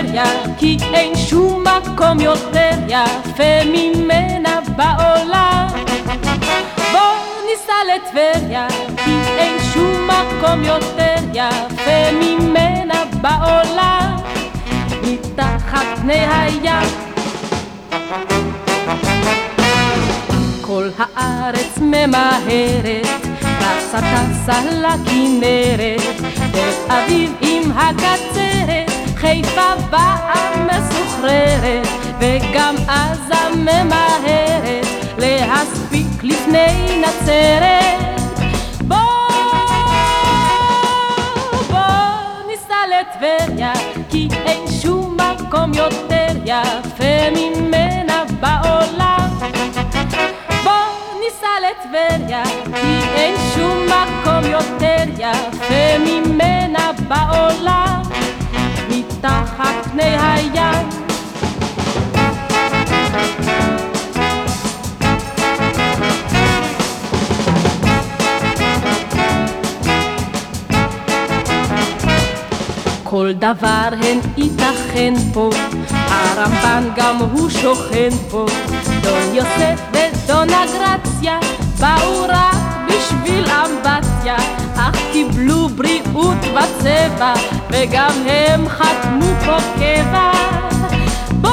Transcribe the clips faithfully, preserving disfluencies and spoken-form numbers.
טבריה, כי אין שום מקום יותר יפה ממנה בעולם. בוא ניסע לטבריה, כי אין שום מקום יותר יפה ממנה בעולם. מתחת פני הים כל הארץ ממהרת, רצה טסה לכנרת, תל אביב עם הקצרת, חיפה באה מסוחררת, וגם עזה ממהרת להספיק לפני נצרת. בוא, בוא ניסע לטבריה, כי אין שום מקום יותר יפה ממנה בעולם. בוא ניסע לטבריה, כי אין שום מקום יותר יפה ממנה בעולם. מתחת פני הים כל דבר הן ייתכן פה, הרמב"ן גם הוא שוכן פה. דון יוסף ודון אגרציה באו רק בשביל אמבטיה, אך קיבלו בריאות וצבע, וגם הם חתמו פה קבע. בוא,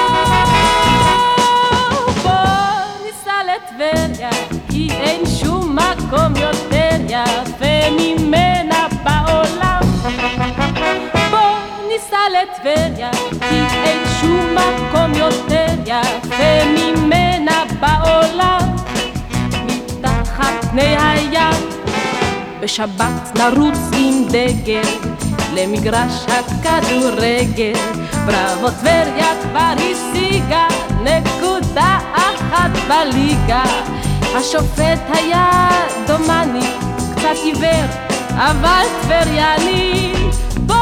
בוא ניסע לטבריה, כי אין שום מקום יותר יפה ממנה בעולם. בוא ניסע לטבריה, כי אין שום מקום יותר יפה ממנה בעולם. מתחת פני הים בשבת נרוץ עם דגל למגרש הכדורגל. בראבו טבריה כבר השיגה נקודה אחת בליגה. השופט היה דומני, קצת עיוור אבל טבריאני. בוא,